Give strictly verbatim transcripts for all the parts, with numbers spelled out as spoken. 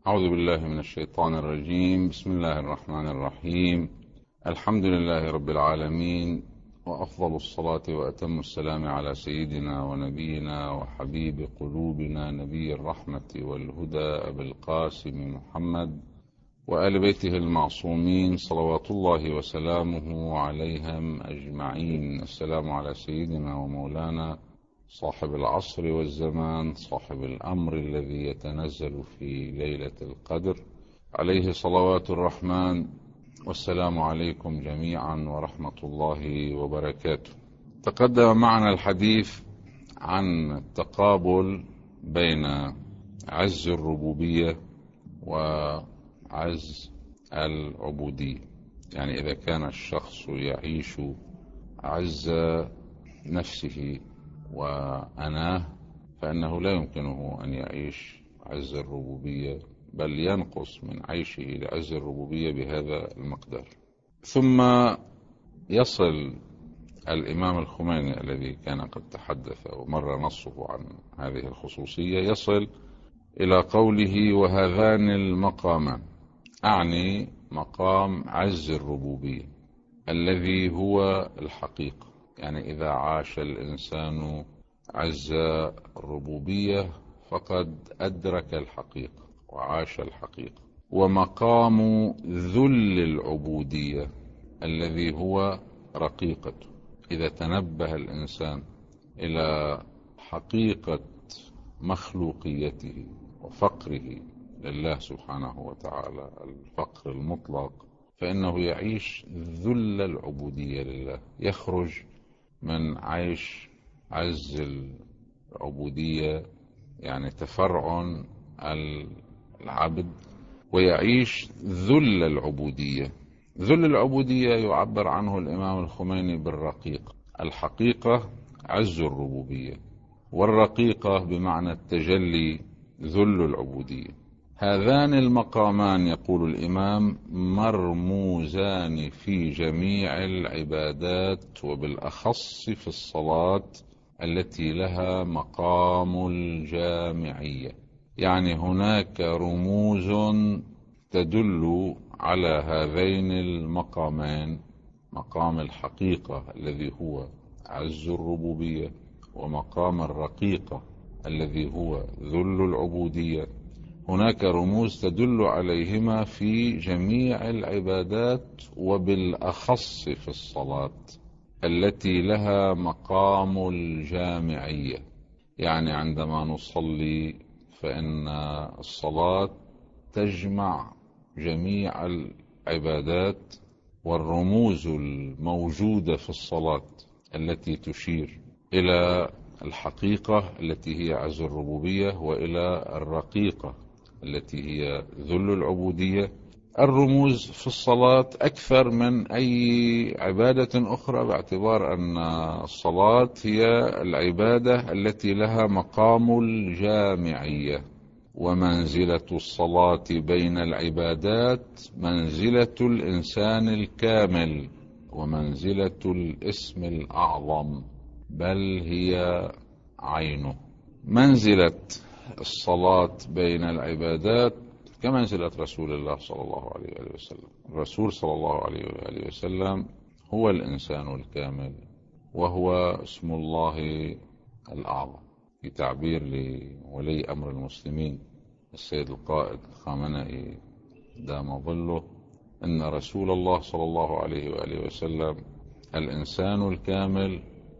أعوذ بالله من الشيطان الرجيم. بسم الله الرحمن الرحيم. الحمد لله رب العالمين، وأفضل الصلاة وأتم السلام على سيدنا ونبينا وحبيب قلوبنا نبي الرحمة والهدى أبي القاسم محمد وآل بيته المعصومين صلوات الله وسلامه عليهم أجمعين. السلام على سيدنا ومولانا صاحب العصر والزمان، صاحب الأمر الذي يتنزل في ليلة القدر، عليه صلوات الرحمن. والسلام عليكم جميعا ورحمة الله وبركاته. تقدم معنا الحديث عن التقابل بين عز الربوبية وعز العبودية، يعني إذا كان الشخص يعيش عز نفسه وأناه فإنه لا يمكنه أن يعيش عز الربوبية، بل ينقص من عيشه لعز الربوبية بهذا المقدار. ثم يصل الإمام الخميني الذي كان قد تحدث ومر نصه عن هذه الخصوصية، يصل إلى قوله: وهذان المقامان، أعني مقام عز الربوبية الذي هو الحقيقة، يعني إذا عاش الإنسان عز الربوبية فقد أدرك الحقيقة وعاش الحقيقة. ومقام ذل العبودية الذي هو رقيقته، إذا تنبه الإنسان إلى حقيقة مخلوقيته وفقره لله سبحانه وتعالى، الفقر المطلق، فإنه يعيش ذل العبودية لله، يخرج من عيش عز العبودية يعني تفرع العبد، ويعيش ذل العبودية. ذل العبودية يعبر عنه الإمام الخميني بالرقيقة. الحقيقة عز الربوبية، والرقيقة بمعنى التجلي ذل العبودية. هذان المقامان، يقول الإمام، مرموزان في جميع العبادات، وبالأخص في الصلاة التي لها مقام الجامعية، يعني هناك رموز تدل على هذين المقامين، مقام الحقيقة الذي هو عز الربوبية، ومقام الرقيقة الذي هو ذل العبودية. هناك رموز تدل عليهما في جميع العبادات، وبالأخص في الصلاة التي لها مقام الجامعية، يعني عندما نصلي فإن الصلاة تجمع جميع العبادات، والرموز الموجودة في الصلاة التي تشير إلى الحقيقة التي هي عز الربوبية، وإلى الرقيقة التي هي ذل العبودية. الرموز في الصلاة أكثر من أي عبادة أخرى، باعتبار أن الصلاة هي العبادة التي لها مقام الجامعية. ومنزلة الصلاة بين العبادات منزلة الإنسان الكامل، ومنزلة الاسم الأعظم، بل هي عينه. منزلة الصلاة بين العبادات كمنزلة رسول الله صلى الله عليه وآله وسلم. الرسول صلى الله عليه وآله وسلم هو الإنسان الكامل، وهو اسم الله الأعظم. في تعبير لولي أمر المسلمين السيد القائد الخامنئي دام ظله: إن رسول الله صلى الله عليه وآله وسلم الإنسان الكامل،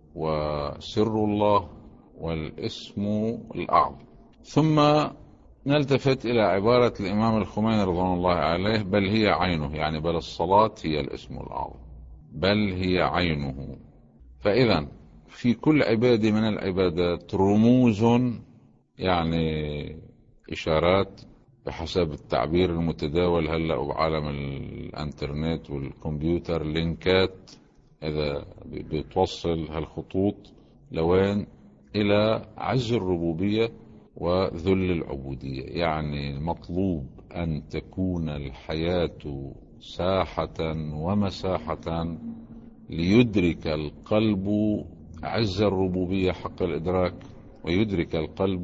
وسر الله، والاسم الأعظم. ثم نلتفت إلى عبارة الإمام الخميني رضوان الله عليه: بل هي عينه، يعني بل الصلاة هي الاسم الأعظم، بل هي عينه. فإذا في كل عبادة من العبادات رموز، يعني إشارات بحسب التعبير المتداول هلأ بعالم الانترنت والكمبيوتر، لينكات، إذا بتوصل هالخطوط لوين؟ إلى عز الربوبية وذل العبودية. يعني المطلوب أن تكون الحياة ساحة ومساحة ليدرك القلب عز الربوبية حق الإدراك، ويدرك القلب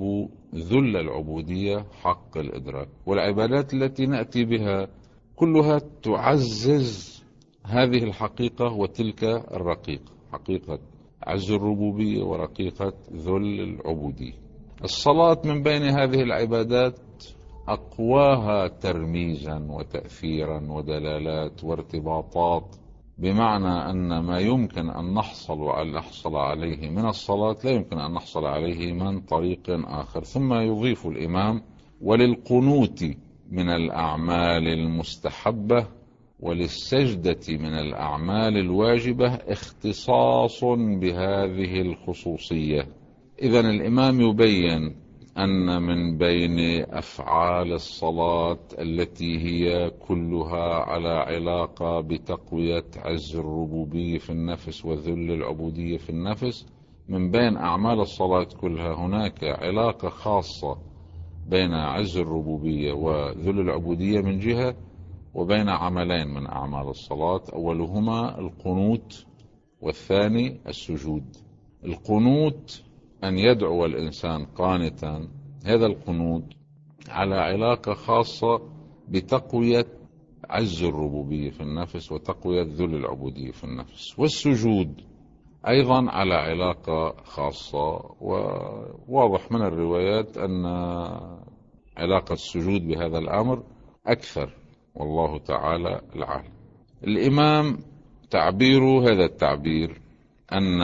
ذل العبودية حق الإدراك. والعبادات التي نأتي بها كلها تعزز هذه الحقيقة وتلك الرقيقة، حقيقة عز الربوبية ورقيقة ذل العبودية. الصلاة من بين هذه العبادات أقواها ترميزا وتأثيرا ودلالات وارتباطات، بمعنى أن ما يمكن أن نحصل وأن نحصل عليه من الصلاة لا يمكن أن نحصل عليه من طريق آخر. ثم يضيف الإمام: وللقنوت من الأعمال المستحبة وللسجدة من الأعمال الواجبة اختصاص بهذه الخصوصية. إذن الإمام يبين أن من بين أفعال الصلاة التي هي كلها على علاقة بتقوية عز الربوبية في النفس وذل العبودية في النفس، من بين أعمال الصلاة كلها هناك علاقة خاصة بين عز الربوبية وذل العبودية من جهة، وبين عملين من أعمال الصلاة، أولهما القنوت والثاني السجود. القنوت أن يدعو الإنسان قانتا، هذا القنوت على علاقة خاصة بتقوية عز الربوبية في النفس وتقوية ذل العبودية في النفس. والسجود أيضا على علاقة خاصة، وواضح من الروايات أن علاقة السجود بهذا الأمر أكثر، والله تعالى العالم. الإمام تعبير هذا التعبير أن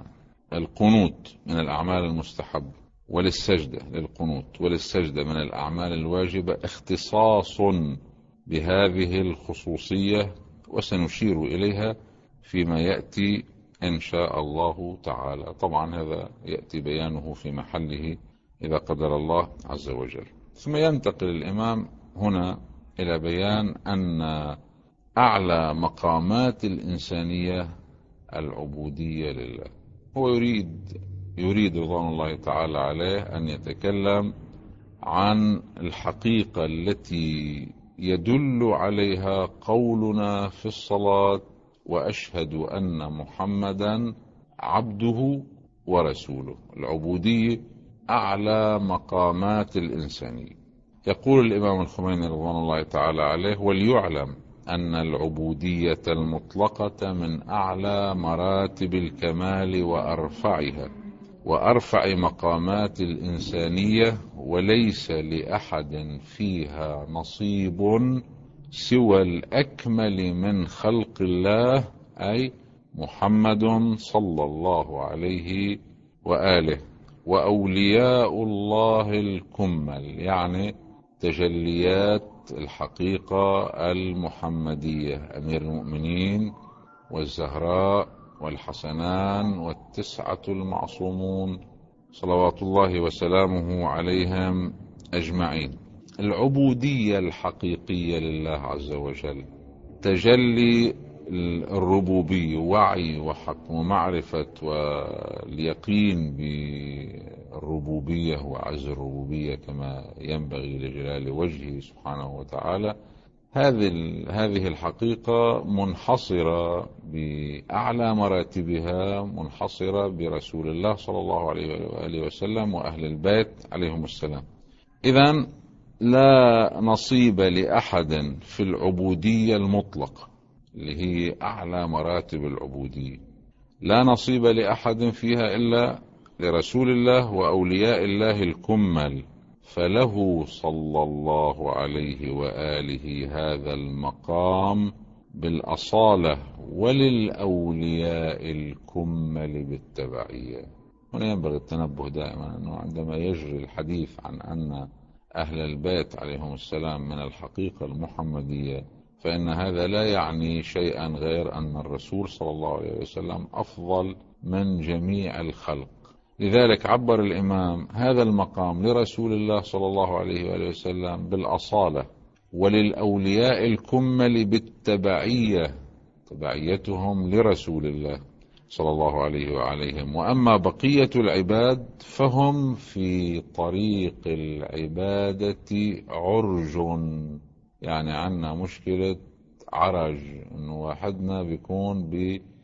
القنوت من الأعمال المستحبة وللسجدة للقنوت وللسجدة من الأعمال الواجبة اختصاص بهذه الخصوصية، وسنشير إليها فيما يأتي إن شاء الله تعالى. طبعا هذا يأتي بيانه في محله إذا قدر الله عز وجل. ثم ينتقل الإمام هنا إلى بيان أن أعلى مقامات الإنسانية العبودية لله. هو يريد يريد رضوان الله تعالى عليه أن يتكلم عن الحقيقة التي يدل عليها قولنا في الصلاة: وأشهد أن محمدا عبده ورسوله. العبودية أعلى مقامات الإنسانية. يقول الإمام الخميني رضوان الله تعالى عليه: وليعلم أن العبودية المطلقة من أعلى مراتب الكمال وأرفعها وأرفع مقامات الإنسانية، وليس لأحد فيها نصيب سوى الأكمل من خلق الله، أي محمد صلى الله عليه وآله، وأولياء الله الكمل، يعني تجليات الحقيقة المحمدية: أمير المؤمنين والزهراء والحسنان والتسعة المعصومون صلوات الله وسلامه عليهم أجمعين. العبودية الحقيقية لله عز وجل تجلي الربوبية، وعي وحق ومعرفة واليقين بالربوبية وعز الربوبية كما ينبغي لجلال وجهه سبحانه وتعالى. هذه هذه الحقيقة منحصرة بأعلى مراتبها، منحصرة برسول الله صلى الله عليه وآله وسلم وأهل البيت عليهم السلام. إذن لا نصيب لأحد في العبودية المطلقة اللي هي أعلى مراتب العبودية، لا نصيب لأحد فيها إلا لرسول الله وأولياء الله الكمل، فله صلى الله عليه وآله هذا المقام بالأصالة، وللأولياء الكمل بالتبعية. هنا ينبغي التنبه دائما أنه عندما يجري الحديث عن أن أهل البيت عليهم السلام من الحقيقة المحمدية، فإن هذا لا يعني شيئا غير أن الرسول صلى الله عليه وسلم أفضل من جميع الخلق. لذلك عبر الإمام هذا المقام لرسول الله صلى الله عليه وآله وسلم بالأصالة، وللأولياء الكمل بالتبعية، تبعيتهم لرسول الله صلى الله عليه وعليهم. وأما بقية العباد فهم في طريق العبادة عرج، يعني عنا مشكلة عرج، إنه واحدنا بيكون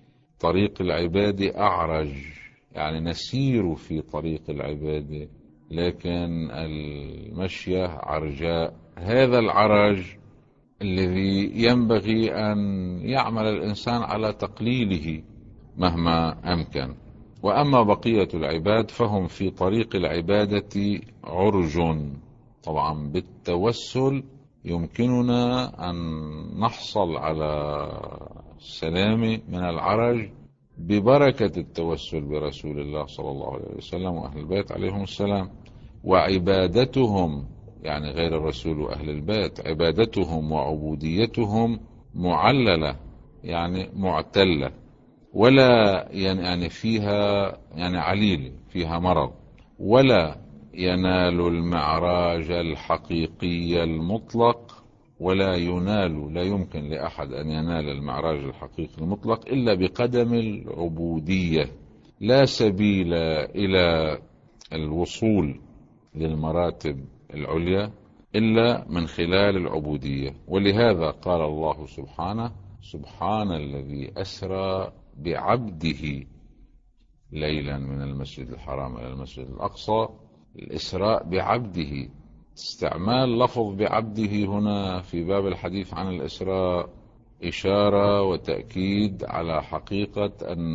بطريق العبادة أعرج، يعني نسير في طريق العبادة لكن المشية عرجاء. هذا العرج الذي ينبغي أن يعمل الإنسان على تقليله مهما أمكن. وأما بقية العباد فهم في طريق العبادة عرج. طبعا بالتوسل يمكننا أن نحصل على السلام من العرج ببركة التوسل برسول الله صلى الله عليه وسلم وأهل البيت عليهم السلام. وعبادتهم، يعني غير الرسول وأهل البيت، عبادتهم وعبوديتهم معللة، يعني معتلة، ولا يعني فيها يعني عليل، فيها مرض. ولا ينال المعراج الحقيقي المطلق، ولا ينال، لا يمكن لأحد أن ينال المعراج الحقيقي المطلق إلا بقدم العبودية. لا سبيل إلى الوصول للمراتب العليا إلا من خلال العبودية. ولهذا قال الله سبحانه: سبحان الذي أسرى بعبده ليلا من المسجد الحرام إلى المسجد الأقصى. الإسراء بعبده، استعمال لفظ بعبده هنا في باب الحديث عن الإسراء إشارة وتأكيد على حقيقة أن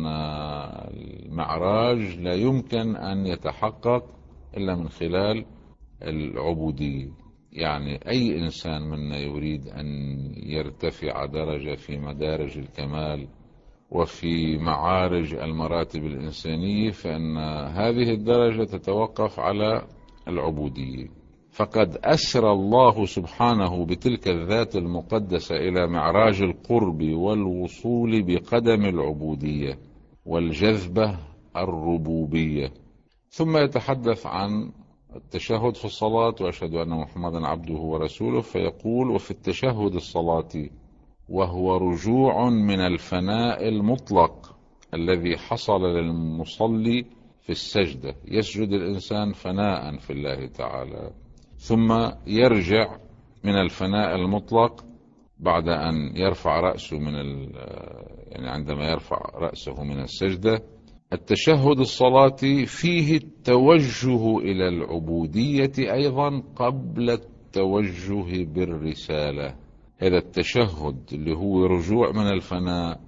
المعراج لا يمكن أن يتحقق إلا من خلال العبودية. يعني أي إنسان منا يريد أن يرتفع درجة في مدارج الكمال وفي معارج المراتب الإنسانية، فإن هذه الدرجة تتوقف على العبودية. فقد أسرى الله سبحانه بتلك الذات المقدسة إلى معراج القرب والوصول بقدم العبودية والجذبة الربوبية. ثم يتحدث عن التشهد في الصلاة: وأشهد أن محمدا عبده ورسوله. فيقول: وفي التشهد الصلاة، وهو رجوع من الفناء المطلق الذي حصل للمصلي في السجدة. يسجد الإنسان فناء في الله تعالى، ثم يرجع من الفناء المطلق بعد أن يرفع رأسه من ال... يعني عندما يرفع رأسه من السجدة. التشهد الصلاة فيه التوجه إلى العبودية أيضا قبل التوجه بالرسالة. هذا التشهد اللي هو رجوع من الفناء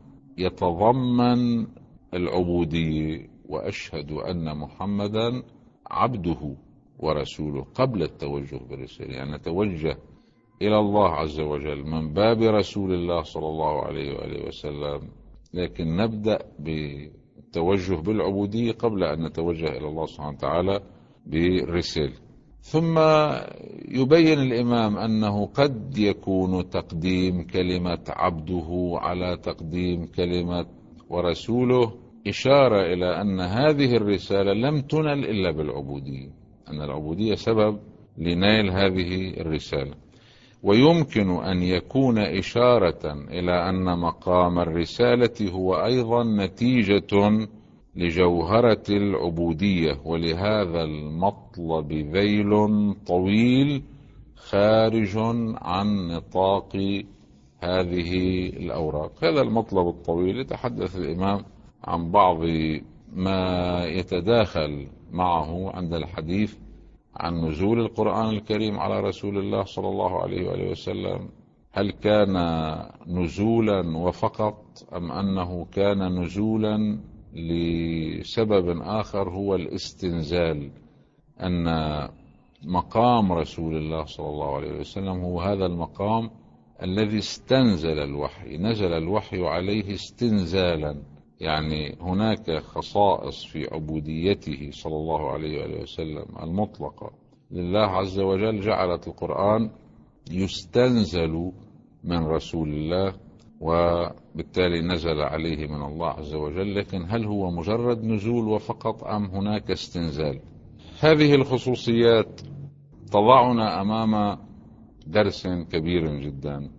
يتضمن العبودية: وأشهد أن محمدا عبده ورسوله، قبل التوجه بالرسالة. يعني نتوجه إلى الله عز وجل من باب رسول الله صلى الله عليه وآله وسلم، لكن نبدأ بالتوجه بالعبودية قبل أن نتوجه إلى الله سبحانه وتعالى بالرسالة. ثم يبين الإمام أنه قد يكون تقديم كلمة عبده على تقديم كلمة ورسوله إشارة إلى أن هذه الرسالة لم تنل إلا بالعبودية، أن العبودية سبب لنيل هذه الرسالة. ويمكن أن يكون إشارة إلى أن مقام الرسالة هو أيضا نتيجة لجوهرة العبودية، ولهذا المطلب ذيل طويل خارج عن نطاق هذه الأوراق. هذا المطلب الطويل يتحدث الإمام عن بعض ما يتداخل معه عند الحديث عن نزول القرآن الكريم على رسول الله صلى الله عليه وآله وسلم. هل كان نزولا وفقط، أم أنه كان نزولا لسبب آخر هو الاستنزال؟ أن مقام رسول الله صلى الله عليه وسلم هو هذا المقام الذي استنزل الوحي، نزل الوحي عليه استنزالا. يعني هناك خصائص في عبوديته صلى الله عليه وآله وسلم المطلقة لله عز وجل جعلت القرآن يستنزل من رسول الله، وبالتالي نزل عليه من الله عز وجل. لكن هل هو مجرد نزول وفقط، أم هناك استنزال؟ هذه الخصوصيات تضعنا أمام درس كبير جدا،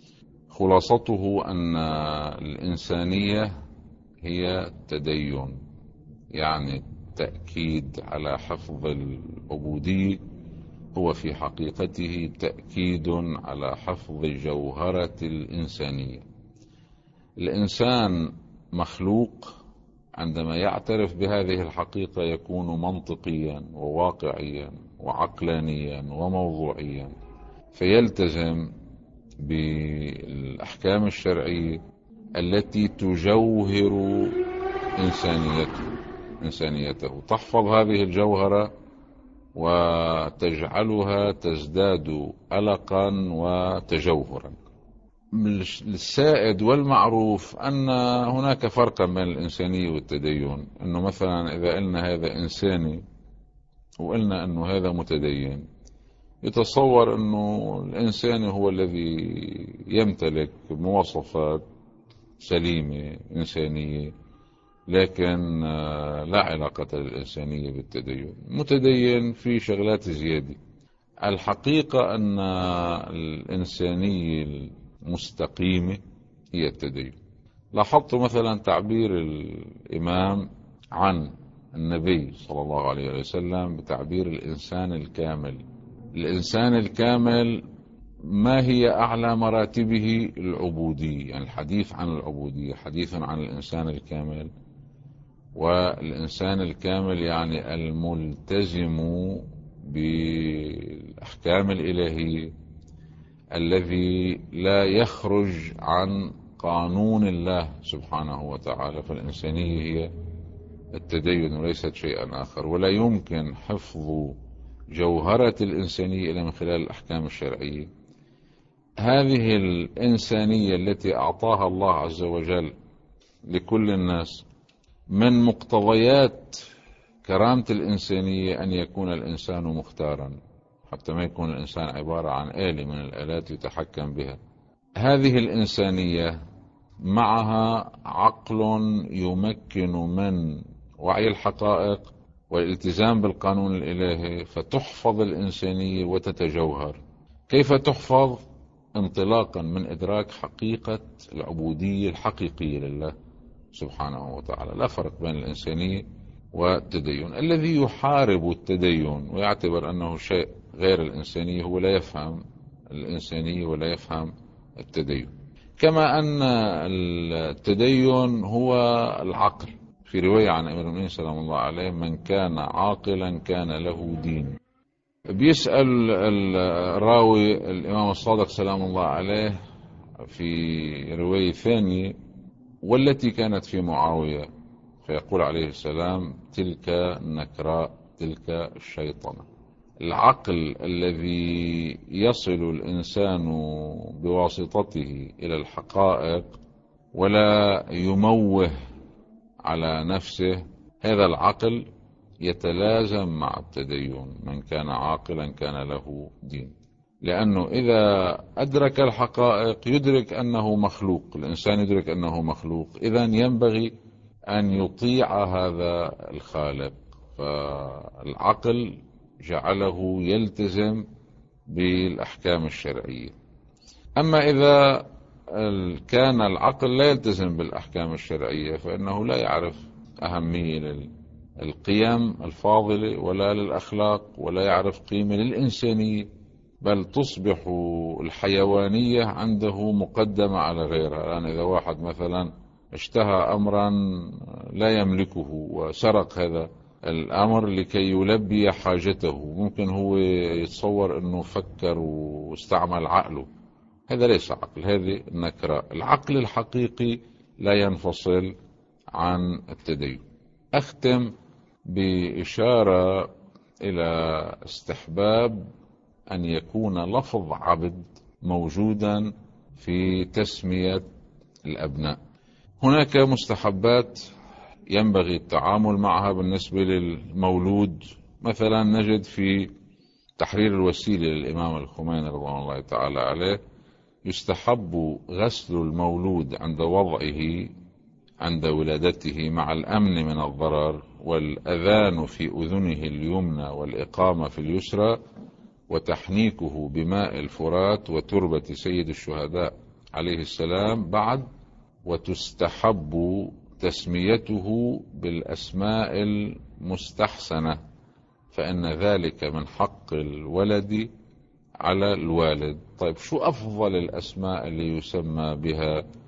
خلاصته أن الإنسانية هي تدين، يعني التأكيد على حفظ العبودية هو في حقيقته تأكيد على حفظ جوهرة الإنسانية. الإنسان مخلوق عندما يعترف بهذه الحقيقة يكون منطقيا وواقعيا وعقلانيا وموضوعيا، فيلتزم بالأحكام الشرعية التي تجوهر إنسانيته إنسانيته تحفظ هذه الجوهرة وتجعلها تزداد ألقا وتجوهرا. السائد والمعروف أن هناك فرقا بين الإنسانية والتدين، أنه مثلا إذا قلنا هذا إنساني وقلنا أنه هذا متدين، يتصور أنه الإنساني هو الذي يمتلك مواصفات سليمة إنسانية، لكن لا علاقة للإنسانية بالتدين. متدين في شغلات زيادة. الحقيقة أن الإنسانية المستقيمة هي التدين. لاحظت مثلا تعبير الإمام عن النبي صلى الله عليه وسلم بتعبير الإنسان الكامل. الإنسان الكامل ما هي أعلى مراتبه؟ العبودية، يعني الحديث عن العبودية حديث عن الإنسان الكامل. والإنسان الكامل يعني الملتزم بالأحكام الإلهية، الذي لا يخرج عن قانون الله سبحانه وتعالى. فالإنسانية هي التدين وليست شيئا آخر، ولا يمكن حفظ جوهرة الإنسانية إلا من خلال الأحكام الشرعية. هذه الإنسانية التي أعطاها الله عز وجل لكل الناس، من مقتضيات كرامة الإنسانية أن يكون الإنسان مختارا، حتى ما يكون الإنسان عبارة عن آلة من الآلات يتحكم بها. هذه الإنسانية معها عقل يمكن من وعي الحقائق والالتزام بالقانون الإلهي، فتحفظ الإنسانية وتتجوهر. كيف تحفظ؟ انطلاقا من إدراك حقيقة العبودية الحقيقية لله سبحانه وتعالى. لا فرق بين الإنسانية والتدين. الذي يحارب التدين ويعتبر أنه شيء غير الإنسانية هو لا يفهم الإنسانية ولا يفهم التدين. كما أن التدين هو العقل. في رواية عن أمير المؤمنين سلام الله عليه: من كان عاقلا كان له دين. بيسأل الراوي الإمام الصادق سلام الله عليه في رواية ثانية: والتي كانت في معاوية؟ فيقول عليه السلام: تلك النكراء، تلك الشيطنة. العقل الذي يصل الإنسان بواسطته إلى الحقائق ولا يموه على نفسه، هذا العقل يتلازم مع التدين. من كان عاقلا كان له دين. لأنه إذا أدرك الحقائق يدرك أنه مخلوق، الإنسان يدرك أنه مخلوق، إذن ينبغي أن يطيع هذا الخالق. فالعقل جعله يلتزم بالأحكام الشرعية. أما إذا كان العقل لا يلتزم بالأحكام الشرعية فإنه لا يعرف أهمية للقيم الفاضلة ولا للأخلاق، ولا يعرف قيمة للإنسانية، بل تصبح الحيوانية عنده مقدمة على غيرها. يعني إذا واحد مثلا اشتهى أمرا لا يملكه وسرق هذا الأمر لكي يلبي حاجته، ممكن هو يتصور أنه فكر واستعمل عقله. هذا ليس عقل، هذه النكرة. العقل الحقيقي لا ينفصل عن التدين. أختم بإشارة إلى استحباب أن يكون لفظ عبد موجودا في تسمية الأبناء. هناك مستحبات ينبغي التعامل معها بالنسبة للمولود. مثلا نجد في تحرير الوسيلة للإمام الخميني رضوان الله تعالى عليه: يستحب غسل المولود عند وضعه عند ولادته مع الأمن من الضرر، والأذان في أذنه اليمنى والإقامة في اليسرى، وتحنيكه بماء الفرات وتربة سيد الشهداء عليه السلام بعد. وتستحب تسميته بالأسماء المستحسنة، فإن ذلك من حق الولد على الوالد. طيب، شو أفضل الأسماء اللي يسمى بها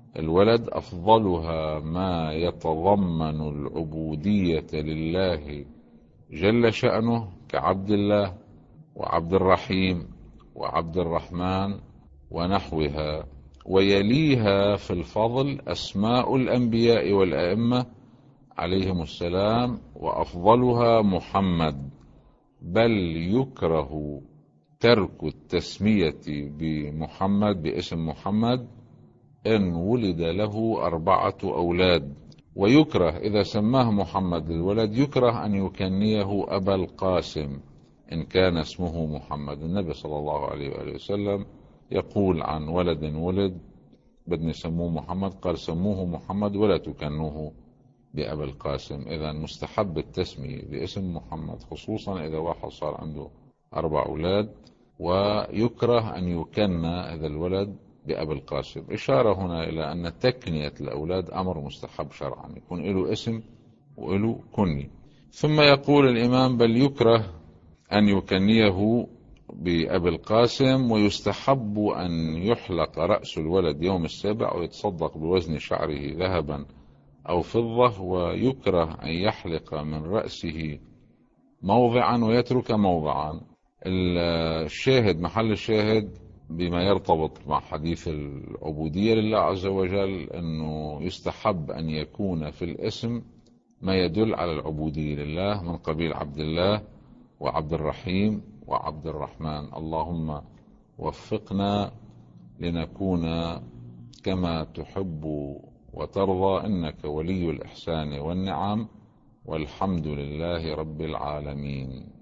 الولد أفضلها ما يتضمن العبودية لله جل شأنه كعبد الله وعبد الرحيم وعبد الرحمن ونحوها، ويليها في الفضل أسماء الأنبياء والأئمة عليهم السلام، وأفضلها محمد، بل يكره ترك التسمية بمحمد باسم محمد إن ولد له أربعة أولاد، ويكره إذا سماه محمد للولد يكره أن يكنيه أبا القاسم إن كان اسمه محمد. النبي صلى الله عليه وآله وسلم يقول عن ولد ولد بدنا يسموه محمد، قال سموه محمد ولا تكنوه بأبا القاسم. إذا مستحب التسمية باسم محمد خصوصا إذا واحد صار عنده أربع أولاد، ويكره أن يكنى هذا الولد بأبي القاسم. إشارة هنا إلى أن تكنية الأولاد أمر مستحب شرعا، يكون له اسم وله كني. ثم يقول الإمام بل يكره أن يكنيه بأبي القاسم، ويستحب أن يحلق رأس الولد يوم السابع ويتصدق بوزن شعره ذهبا أو فضة، ويكره أن يحلق من رأسه موضعا ويترك موضعا. الشاهد محل الشاهد بما يرتبط مع حديث العبودية لله عز وجل أنه يستحب أن يكون في الاسم ما يدل على العبودية لله من قبيل عبد الله وعبد الرحيم وعبد الرحمن. اللهم وفقنا لنكون كما تحب وترضى، إنك ولي الإحسان والنعم، والحمد لله رب العالمين.